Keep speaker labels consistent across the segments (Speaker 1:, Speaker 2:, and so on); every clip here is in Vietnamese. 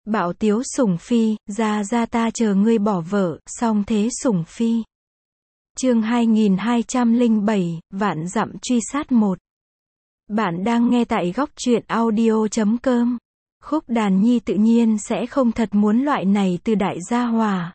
Speaker 1: Bạo tiếu sủng phi, ra ta chờ ngươi bỏ vợ, song thế sủng phi. Chương 2207, vạn dặm truy sát 1. Bạn đang nghe tại góc truyện audio.com. Khúc Đàn Nhi tự nhiên sẽ không thật muốn loại này từ đại gia hòa.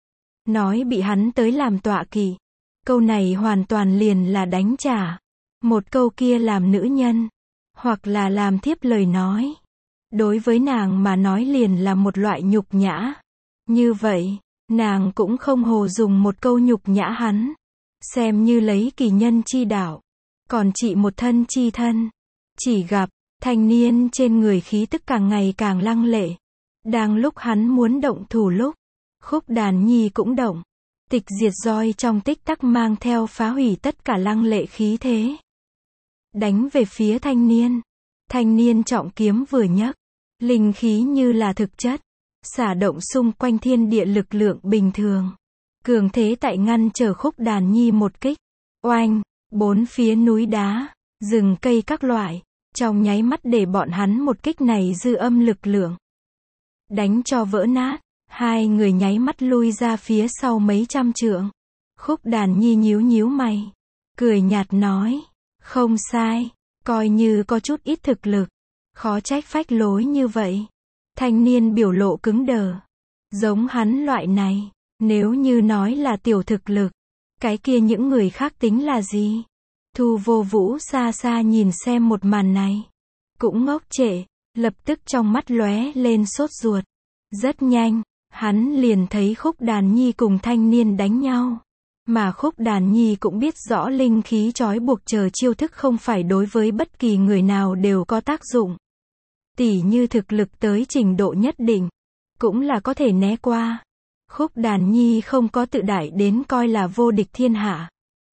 Speaker 1: Nói bị hắn tới làm tọa kỵ. Câu này hoàn toàn liền là đánh trả. Một câu kia làm nữ nhân, hoặc là làm thiếp lời nói. Đối với nàng mà nói liền là một loại nhục nhã. Như vậy, nàng cũng không hồ dùng một câu nhục nhã hắn. Xem như lấy kỳ nhân chi đạo. Còn chị một thân chi thân. Chỉ gặp, thanh niên trên người khí tức càng ngày càng lăng lệ. Đang lúc hắn muốn động thủ lúc, Khúc Đàn Nhi cũng động. Tịch diệt roi trong tích tắc mang theo phá hủy tất cả lăng lệ khí thế. Đánh về phía thanh niên. Thanh niên trọng kiếm vừa nhấc. Linh khí như là thực chất. Xả động xung quanh thiên địa lực lượng bình thường. Cường thế tại ngăn trở Khúc Đàn Nhi một kích. Oanh, bốn phía núi đá, rừng cây các loại. Trong nháy mắt để bọn hắn một kích này dư âm lực lượng. Đánh cho vỡ nát. Hai người nháy mắt lui ra phía sau mấy trăm trượng. Khúc Đàn Nhi nhíu nhíu mày. Cười nhạt nói. Không sai. Coi như có chút ít thực lực. Khó trách phách lối như vậy. Thanh niên biểu lộ cứng đờ. Giống hắn loại này. Nếu như nói là tiểu thực lực. Cái kia những người khác tính là gì? Thu Vô Vũ xa xa nhìn xem một màn này. Cũng ngốc trệ. Lập tức trong mắt lóe lên sốt ruột. Rất nhanh. Hắn liền thấy Khúc Đàn Nhi cùng thanh niên đánh nhau. Mà Khúc Đàn Nhi cũng biết rõ linh khí trói buộc chờ chiêu thức không phải đối với bất kỳ người nào đều có tác dụng. Tỉ như thực lực tới trình độ nhất định, cũng là có thể né qua. Khúc Đàn Nhi không có tự đại đến coi là vô địch thiên hạ.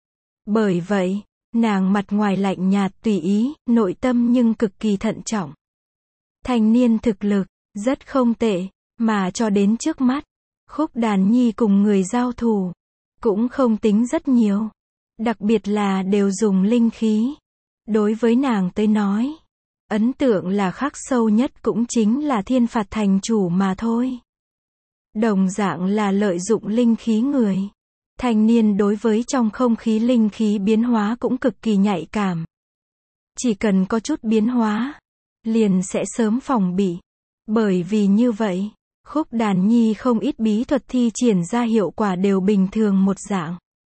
Speaker 1: Bởi vậy, nàng mặt ngoài lạnh nhạt tùy ý, nội tâm nhưng cực kỳ thận trọng. Thanh niên thực lực, rất không tệ. Mà cho đến trước mắt, Khúc Đàn Nhi cùng người giao thủ, cũng không tính rất nhiều. Đặc biệt là đều dùng linh khí. Đối với nàng tới nói, ấn tượng là khắc sâu nhất cũng chính là Thiên Phạt thành chủ mà thôi. Đồng dạng là lợi dụng linh khí người. Thanh niên đối với trong không khí linh khí biến hóa cũng cực kỳ nhạy cảm. Chỉ cần có chút biến hóa, liền sẽ sớm phòng bị. Bởi vì như vậy, Khúc Đàn Nhi không ít bí thuật thi triển ra hiệu quả đều bình thường một dạng.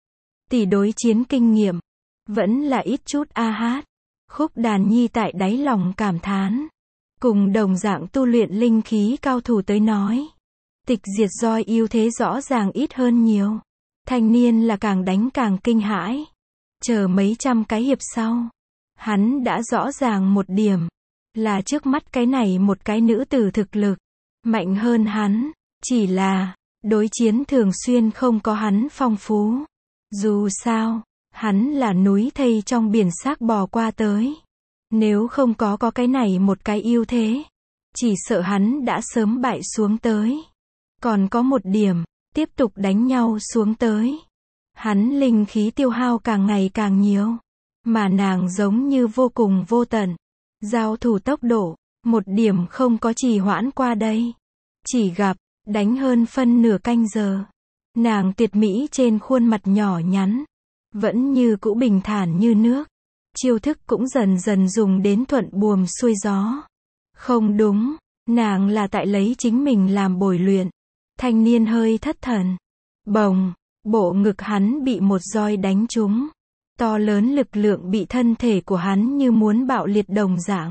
Speaker 1: Tỷ đối chiến kinh nghiệm, vẫn là ít chút a hát. Khúc Đàn Nhi tại đáy lòng cảm thán. Cùng đồng dạng tu luyện linh khí cao thủ tới nói. Tịch diệt roi ưu thế rõ ràng ít hơn nhiều. Thanh niên là càng đánh càng kinh hãi. Chờ mấy trăm cái hiệp sau. Hắn đã rõ ràng một điểm. Là trước mắt cái này một cái nữ tử thực lực. Mạnh hơn hắn. Chỉ là, đối chiến thường xuyên không có hắn phong phú. Dù sao, hắn là núi thây trong biển xác bò qua tới. Nếu không có cái này một cái ưu thế, chỉ sợ hắn đã sớm bại xuống tới. Còn có một điểm, tiếp tục đánh nhau xuống tới. Hắn linh khí tiêu hao càng ngày càng nhiều. Mà nàng giống như vô cùng vô tận. Giao thủ tốc độ, một điểm không có trì hoãn qua đây. Chỉ gặp, đánh hơn phân nửa canh giờ. Nàng tuyệt mỹ trên khuôn mặt nhỏ nhắn. Vẫn như cũ bình thản như nước. Chiêu thức cũng dần dần dùng đến thuận buồm xuôi gió. Không đúng, nàng là tại lấy chính mình làm bồi luyện. Thanh niên hơi thất thần. Bồng, bộ ngực hắn bị một roi đánh trúng. To lớn lực lượng bị thân thể của hắn như muốn bạo liệt đồng dạng.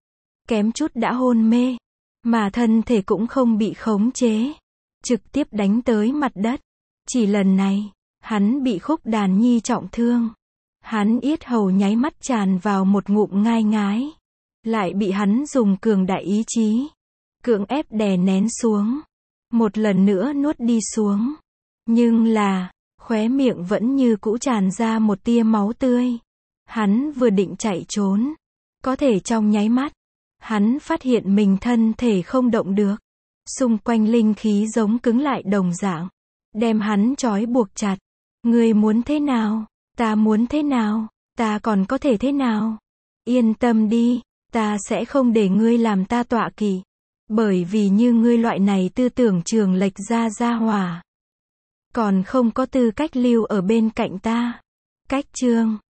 Speaker 1: Kém chút đã hôn mê. Mà thân thể cũng không bị khống chế. Trực tiếp đánh tới mặt đất. Chỉ lần này, hắn bị Khúc Đàn Nhi trọng thương. Hắn yết hầu nháy mắt tràn vào một ngụm ngai ngái. Lại bị hắn dùng cường đại ý chí. Cưỡng ép đè nén xuống. Một lần nữa nuốt đi xuống. Nhưng là, khóe miệng vẫn như cũ tràn ra một tia máu tươi. Hắn vừa định chạy trốn. Có thể trong nháy mắt. Hắn phát hiện mình thân thể không động được. Xung quanh linh khí giống cứng lại đồng dạng. Đem hắn trói buộc chặt. Ngươi muốn thế nào? Ta muốn thế nào? Ta còn có thể thế nào? Yên tâm đi. Ta sẽ không để ngươi làm ta tọa kỵ. Bởi vì như ngươi loại này tư tưởng trường lệch ra hỏa, còn không có tư cách lưu ở bên cạnh ta. Cách chương